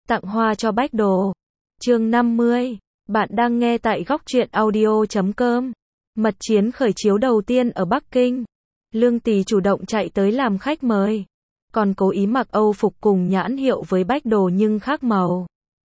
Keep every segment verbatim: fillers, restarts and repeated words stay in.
Tặng hoa cho Bách Đồ. Chương năm mươi. Bạn đang nghe tại góc truyện audio chấm com. Mật chiến khởi chiếu đầu tiên ở Bắc Kinh. Lương Tì chủ động chạy tới làm khách mời. Còn cố ý mặc Âu phục cùng nhãn hiệu với Bách Đồ nhưng khác màu.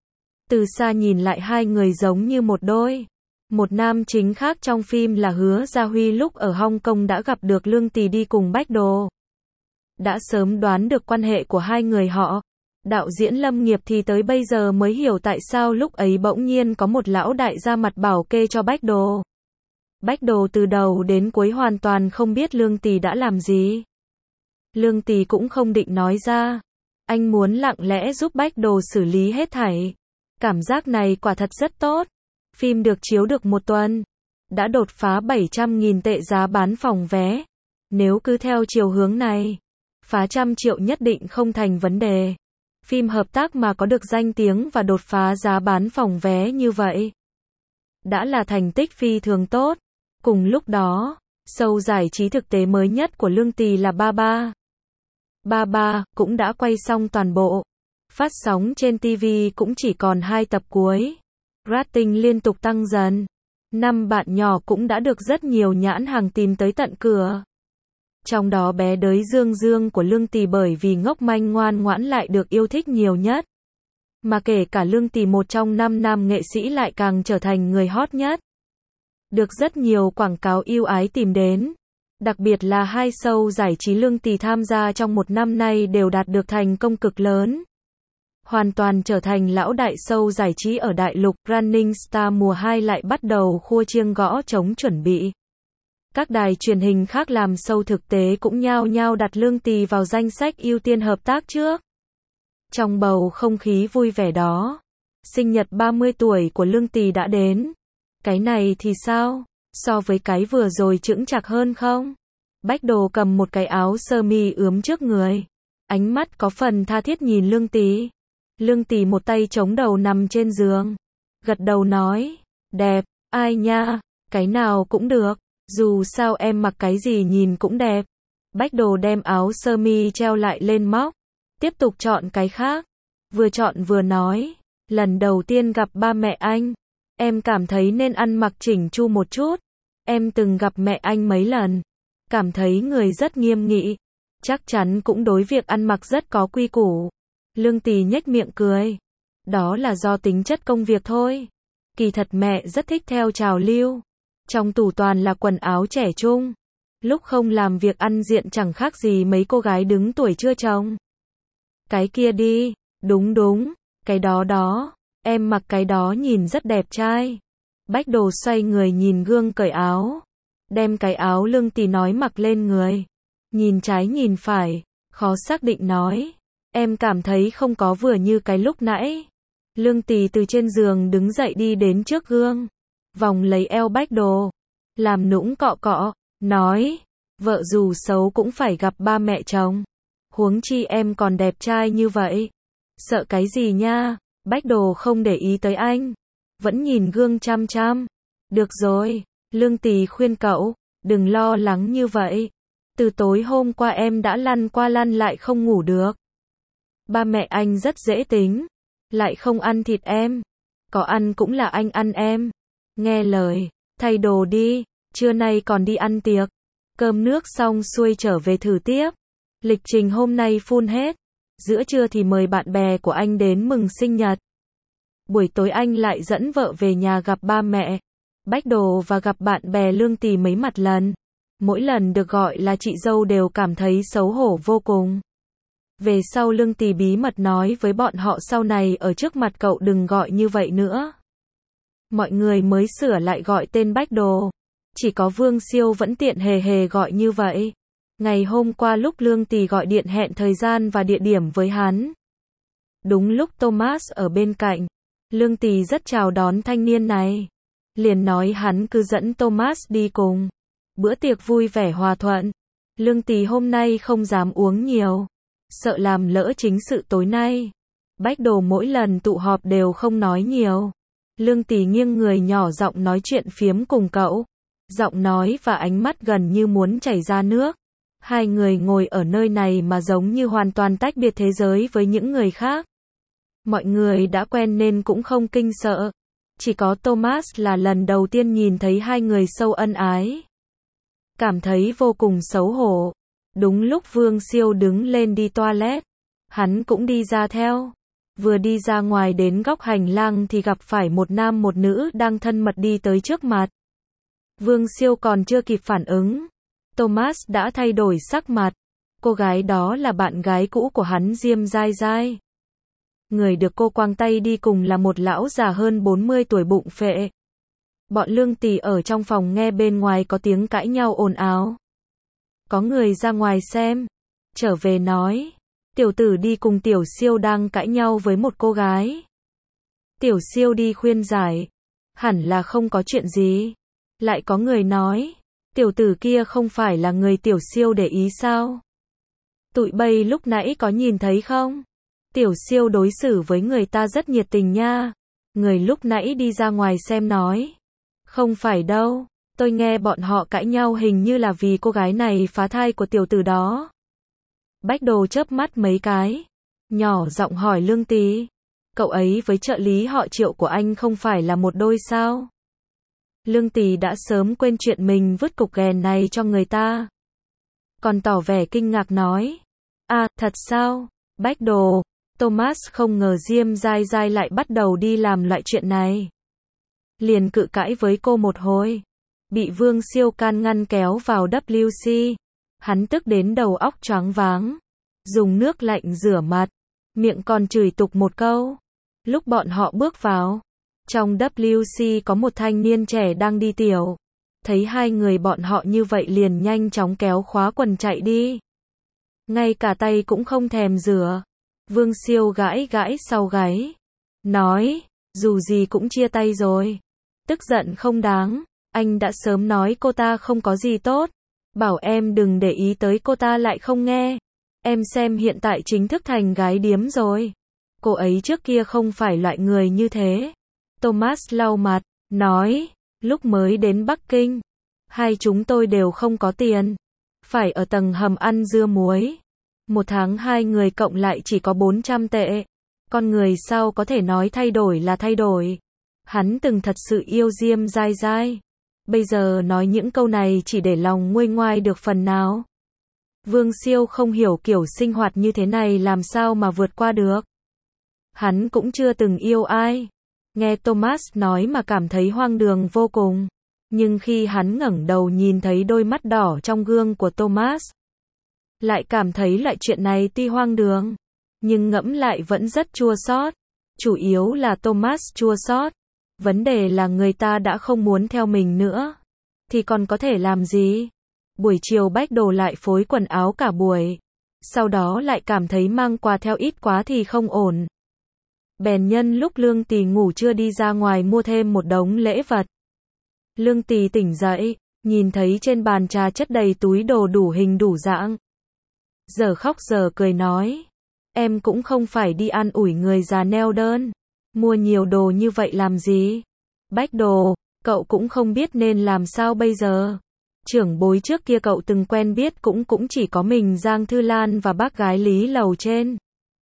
Từ xa nhìn lại hai người giống như một đôi. Một nam chính khác trong phim là Hứa Gia Huy lúc ở Hong Kong đã gặp được Lương Tì đi cùng Bách Đồ. Đã sớm đoán được quan hệ của hai người họ. Đạo diễn Lâm Nghiệp thì tới bây giờ mới hiểu tại sao lúc ấy bỗng nhiên có một lão đại ra mặt bảo kê cho Bách Đồ. Bách Đồ từ đầu đến cuối hoàn toàn không biết Lương Tì đã làm gì. Lương Tì cũng không định nói ra. Anh muốn lặng lẽ giúp Bách Đồ xử lý hết thảy. Cảm giác này quả thật rất tốt. Phim được chiếu được một tuần. Đã đột phá bảy trăm nghìn tệ giá bán phòng vé. Nếu cứ theo chiều hướng này, phá trăm triệu nhất định không thành vấn đề. Phim hợp tác mà có được danh tiếng và đột phá giá bán phòng vé như vậy đã là thành tích phi thường tốt. Cùng lúc đó, show giải trí thực tế mới nhất của Lương Tì là ba ba. ba ba cũng đã quay xong toàn bộ. Phát sóng trên ti vi cũng chỉ còn hai tập cuối. Rating liên tục tăng dần. Năm bạn nhỏ cũng đã được rất nhiều nhãn hàng tìm tới tận cửa. Trong đó bé đới Dương Dương của Lương Tì bởi vì ngốc manh ngoan ngoãn lại được yêu thích nhiều nhất. Mà kể cả Lương Tì một trong năm nam nghệ sĩ lại càng trở thành người hot nhất. Được rất nhiều quảng cáo yêu ái tìm đến. Đặc biệt là hai show giải trí Lương Tì tham gia trong một năm nay đều đạt được thành công cực lớn. Hoàn toàn trở thành lão đại show giải trí ở đại lục. Running Star mùa hai lại bắt đầu khua chiêng gõ trống chuẩn bị. Các đài truyền hình khác làm show thực tế cũng nhao nhao đặt Lương Tì vào danh sách ưu tiên hợp tác trước. Trong bầu không khí vui vẻ đó, sinh nhật ba mươi tuổi của Lương Tì đã đến. Cái này thì sao? So với cái vừa rồi chững chạc hơn không? Bách Đồ cầm một cái áo sơ mi ướm trước người. Ánh mắt có phần tha thiết nhìn Lương Tì. Lương Tì một tay chống đầu nằm trên giường. Gật đầu nói, đẹp, ai nha, cái nào cũng được. Dù sao em mặc cái gì nhìn cũng đẹp. Bách Đồ đem áo sơ mi treo lại lên móc. Tiếp tục chọn cái khác. Vừa chọn vừa nói. Lần đầu tiên gặp ba mẹ anh. Em cảm thấy nên ăn mặc chỉnh chu một chút. Em từng gặp mẹ anh mấy lần. Cảm thấy người rất nghiêm nghị. Chắc chắn cũng đối việc ăn mặc rất có quy củ. Lương Tì nhếch miệng cười. Đó là do tính chất công việc thôi. Kỳ thật mẹ rất thích theo trào lưu. Trong tủ toàn là quần áo trẻ trung. Lúc không làm việc ăn diện chẳng khác gì mấy cô gái đứng tuổi chưa chồng. Cái kia đi, đúng đúng, cái đó đó, em mặc cái đó nhìn rất đẹp trai. Bách Đồ xoay người nhìn gương cởi áo. Đem cái áo Lương Tì nói mặc lên người. Nhìn trái nhìn phải, khó xác định nói. Em cảm thấy không có vừa như cái lúc nãy. Lương Tì từ trên giường đứng dậy đi đến trước gương. Vòng lấy eo Bách Đồ. Làm nũng cọ cọ, nói. Vợ dù xấu cũng phải gặp ba mẹ chồng. Huống chi em còn đẹp trai như vậy. Sợ cái gì nha? Bách Đồ không để ý tới anh. Vẫn nhìn gương chăm chăm. Được rồi, Lương Tì khuyên cậu. Đừng lo lắng như vậy. Từ tối hôm qua em đã lăn qua lăn lại không ngủ được. Ba mẹ anh rất dễ tính. Lại không ăn thịt em. Có ăn cũng là anh ăn em. Nghe lời, thay đồ đi, trưa nay còn đi ăn tiệc. Cơm nước xong xuôi trở về thử tiếp. Lịch trình hôm nay full hết. Giữa trưa thì mời bạn bè của anh đến mừng sinh nhật. Buổi tối anh lại dẫn vợ về nhà gặp ba mẹ. Bách Đồ và gặp bạn bè Lương Tì mấy mặt lần. Mỗi lần được gọi là chị dâu đều cảm thấy xấu hổ vô cùng. Về sau Lương Tì bí mật nói với bọn họ sau này ở trước mặt cậu đừng gọi như vậy nữa. Mọi người mới sửa lại gọi tên Bách Đồ. Chỉ có Vương Siêu vẫn tiện hề hề gọi như vậy. Ngày hôm qua lúc Lương Tì gọi điện hẹn thời gian và địa điểm với hắn. Đúng lúc Thomas ở bên cạnh. Lương Tì rất chào đón thanh niên này. Liền nói hắn cứ dẫn Thomas đi cùng. Bữa tiệc vui vẻ hòa thuận. Lương Tì hôm nay không dám uống nhiều. Sợ làm lỡ chính sự tối nay. Bách Đồ mỗi lần tụ họp đều không nói nhiều. Lương Tì nghiêng người nhỏ giọng nói chuyện phiếm cùng cậu. Giọng nói và ánh mắt gần như muốn chảy ra nước. Hai người ngồi ở nơi này mà giống như hoàn toàn tách biệt thế giới với những người khác. Mọi người đã quen nên cũng không kinh sợ. Chỉ có Thomas là lần đầu tiên nhìn thấy hai người sâu ân ái. Cảm thấy vô cùng xấu hổ. Đúng lúc Vương Siêu đứng lên đi toilet, hắn cũng đi ra theo. Vừa đi ra ngoài đến góc hành lang thì gặp phải một nam một nữ đang thân mật đi tới trước mặt. Vương Siêu còn chưa kịp phản ứng, Thomas đã thay đổi sắc mặt. Cô gái đó là bạn gái cũ của hắn, Diêm Dai Dai. Người được cô quàng tay đi cùng là một lão già hơn bốn mươi tuổi bụng phệ. Bọn Lương Tỳ ở trong phòng nghe bên ngoài có tiếng cãi nhau ồn ào. Có người ra ngoài xem, trở về nói, tiểu tử đi cùng Tiểu Siêu đang cãi nhau với một cô gái. Tiểu Siêu đi khuyên giải, hẳn là không có chuyện gì. Lại có người nói, tiểu tử kia không phải là người Tiểu Siêu để ý sao? Tụi bay lúc nãy có nhìn thấy không? Tiểu Siêu đối xử với người ta rất nhiệt tình nha. Người lúc nãy đi ra ngoài xem nói, không phải đâu, tôi nghe bọn họ cãi nhau hình như là vì cô gái này phá thai của tiểu tử đó. Bách Đồ chớp mắt mấy cái, nhỏ giọng hỏi Lương Tỳ, cậu ấy với trợ lý họ Triệu của anh không phải là một đôi sao? Lương Tỳ đã sớm quên chuyện mình vứt cục ghèn này cho người ta. Còn tỏ vẻ kinh ngạc nói, à, thật sao? Bách Đồ, Thomas không ngờ Diêm Dai Dai lại bắt đầu đi làm loại chuyện này. Liền cự cãi với cô một hồi. Bị Vương Siêu can ngăn kéo vào W C. Hắn tức đến đầu óc choáng váng. Dùng nước lạnh rửa mặt. Miệng còn chửi tục một câu. Lúc bọn họ bước vào, trong W C có một thanh niên trẻ đang đi tiểu. Thấy hai người bọn họ như vậy liền nhanh chóng kéo khóa quần chạy đi. Ngay cả tay cũng không thèm rửa. Vương Siêu gãi gãi sau gáy. Nói, dù gì cũng chia tay rồi. Tức giận không đáng. Anh đã sớm nói cô ta không có gì tốt. Bảo em đừng để ý tới cô ta lại không nghe. Em xem hiện tại chính thức thành gái điếm rồi. Cô ấy trước kia không phải loại người như thế. Thomas lau mặt, nói, lúc mới đến Bắc Kinh, hai chúng tôi đều không có tiền. Phải ở tầng hầm ăn dưa muối. Một tháng hai người cộng lại chỉ có bốn trăm tệ. Con người sao có thể nói thay đổi là thay đổi. Hắn từng thật sự yêu Diêm Dai Dai. Bây giờ nói những câu này chỉ để lòng nguôi ngoai được phần nào. Vương Siêu không hiểu kiểu sinh hoạt như thế này làm sao mà vượt qua được. Hắn cũng chưa từng yêu ai. Nghe Thomas nói mà cảm thấy hoang đường vô cùng. Nhưng khi hắn ngẩng đầu nhìn thấy đôi mắt đỏ trong gương của Thomas, lại cảm thấy loại chuyện này tuy hoang đường, nhưng ngẫm lại vẫn rất chua xót. Chủ yếu là Thomas chua xót. Vấn đề là người ta đã không muốn theo mình nữa. Thì còn có thể làm gì? Buổi chiều Bách Đồ lại phối quần áo cả buổi. Sau đó lại cảm thấy mang quà theo ít quá thì không ổn. Bèn nhân lúc Lương Tỳ ngủ trưa đi ra ngoài mua thêm một đống lễ vật. Lương Tỳ tỉnh dậy, nhìn thấy trên bàn trà chất đầy túi đồ đủ hình đủ dạng. Giờ khóc giờ cười nói, em cũng không phải đi an ủi người già neo đơn. Mua nhiều đồ như vậy làm gì? Bách Đồ, cậu cũng không biết nên làm sao bây giờ. Trưởng bối trước kia cậu từng quen biết cũng cũng chỉ có mình Giang Thư Lan và bác gái Lý lầu trên.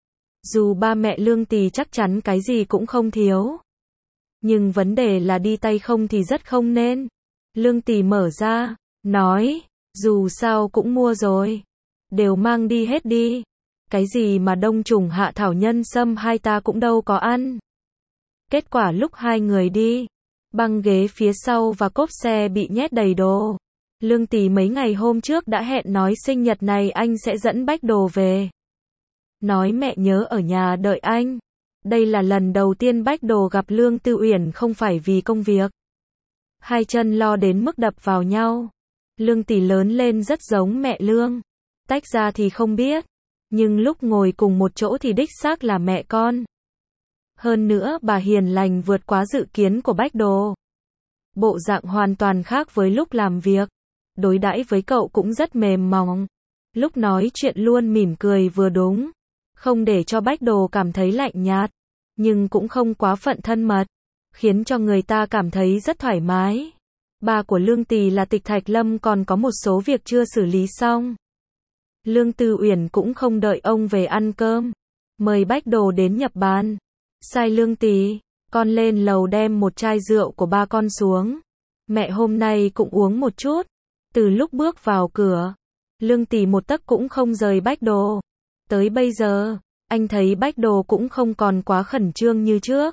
Dù ba mẹ Lương Tỳ chắc chắn cái gì cũng không thiếu. Nhưng vấn đề là đi tay không thì rất không nên. Lương Tỳ mở ra, nói, dù sao cũng mua rồi. Đều mang đi hết đi. Cái gì mà đông trùng hạ thảo nhân sâm hai ta cũng đâu có ăn. Kết quả lúc hai người đi, băng ghế phía sau và cốp xe bị nhét đầy đồ. Lương Tỳ mấy ngày hôm trước đã hẹn nói sinh nhật này anh sẽ dẫn Bách Đồ về. Nói mẹ nhớ ở nhà đợi anh. Đây là lần đầu tiên Bách Đồ gặp Lương Tư Uyển không phải vì công việc. Hai chân lo đến mức đập vào nhau. Lương Tỳ lớn lên rất giống mẹ Lương. Tách ra thì không biết. Nhưng lúc ngồi cùng một chỗ thì đích xác là mẹ con. Hơn nữa bà hiền lành vượt quá dự kiến của Bách Đồ. Bộ dạng hoàn toàn khác với lúc làm việc. Đối đãi với cậu cũng rất mềm mỏng. Lúc nói chuyện luôn mỉm cười vừa đúng. Không để cho Bách Đồ cảm thấy lạnh nhạt. Nhưng cũng không quá phận thân mật. Khiến cho người ta cảm thấy rất thoải mái. Ba của Lương Tỳ là Tịch Thạch Lâm còn có một số việc chưa xử lý xong. Lương Tư Uyển cũng không đợi ông về ăn cơm. Mời Bách Đồ đến nhập bàn. Sai Lương Tý, con lên lầu đem một chai rượu của ba con xuống. Mẹ hôm nay cũng uống một chút. Từ lúc bước vào cửa, Lương Tý một tấc cũng không rời Bách Đồ. Tới bây giờ, anh thấy Bách Đồ cũng không còn quá khẩn trương như trước.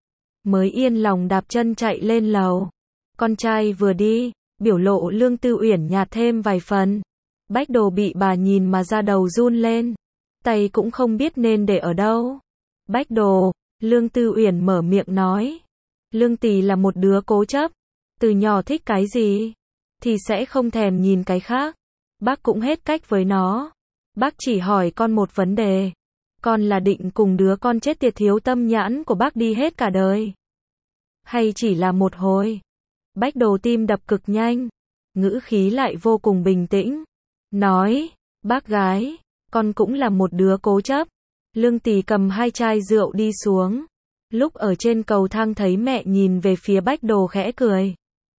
Mới yên lòng đạp chân chạy lên lầu. Con trai vừa đi, biểu lộ Lương Tư Uyển nhạt thêm vài phần. Bách Đồ bị bà nhìn mà da đầu run lên. Tay cũng không biết nên để ở đâu. Bách Đồ, Lương Tư Uyển mở miệng nói. Lương Tý là một đứa cố chấp. Từ nhỏ thích cái gì, thì sẽ không thèm nhìn cái khác. Bác cũng hết cách với nó. Bác chỉ hỏi con một vấn đề. Con là định cùng đứa con chết tiệt thiếu tâm nhãn của bác đi hết cả đời? Hay chỉ là một hồi? Bách Đồ tim đập cực nhanh. Ngữ khí lại vô cùng bình tĩnh. Nói, bác gái, con cũng là một đứa cố chấp. Lương Tý cầm hai chai rượu đi xuống. Lúc ở trên cầu thang thấy mẹ nhìn về phía Bách Đồ khẽ cười.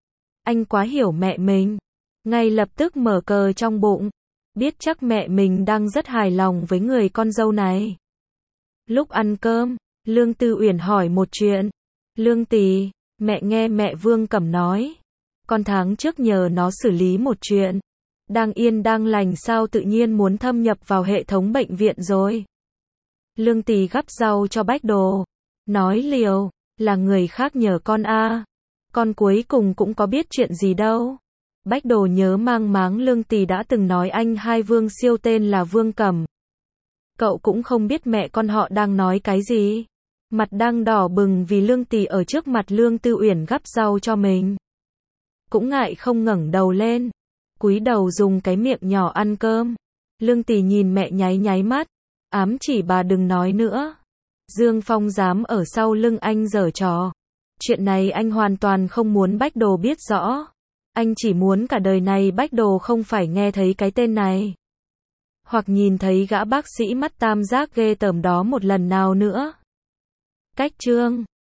Anh quá hiểu mẹ mình. Ngay lập tức mở cờ trong bụng. Biết chắc mẹ mình đang rất hài lòng với người con dâu này. Lúc ăn cơm, Lương Tư Uyển hỏi một chuyện. Lương Tý, mẹ nghe mẹ Vương Cẩm nói. Con tháng trước nhờ nó xử lý một chuyện. Đang yên đang lành sao tự nhiên muốn thâm nhập vào hệ thống bệnh viện rồi. Lương Tý gắp rau cho Bách Đồ. Nói liều, là người khác nhờ con a à. Con cuối cùng cũng có biết chuyện gì đâu. Bách Đồ nhớ mang máng Lương Tý đã từng nói anh hai Vương siêu tên là Vương Cẩm. Cậu cũng không biết mẹ con họ đang nói cái gì. Mặt đang đỏ bừng vì Lương Tý ở trước mặt Lương Tư Uyển gắp rau cho mình. Cũng ngại không ngẩng đầu lên. Cúi đầu dùng cái miệng nhỏ ăn cơm. Lương Tý nhìn mẹ nháy nháy mắt. Ám chỉ bà đừng nói nữa. Dương Phong dám ở sau lưng anh giở trò. Chuyện này anh hoàn toàn không muốn Bách Đồ biết rõ. Anh chỉ muốn cả đời này Bách Đồ không phải nghe thấy cái tên này. Hoặc nhìn thấy gã bác sĩ mắt tam giác ghê tởm đó một lần nào nữa. Cách chương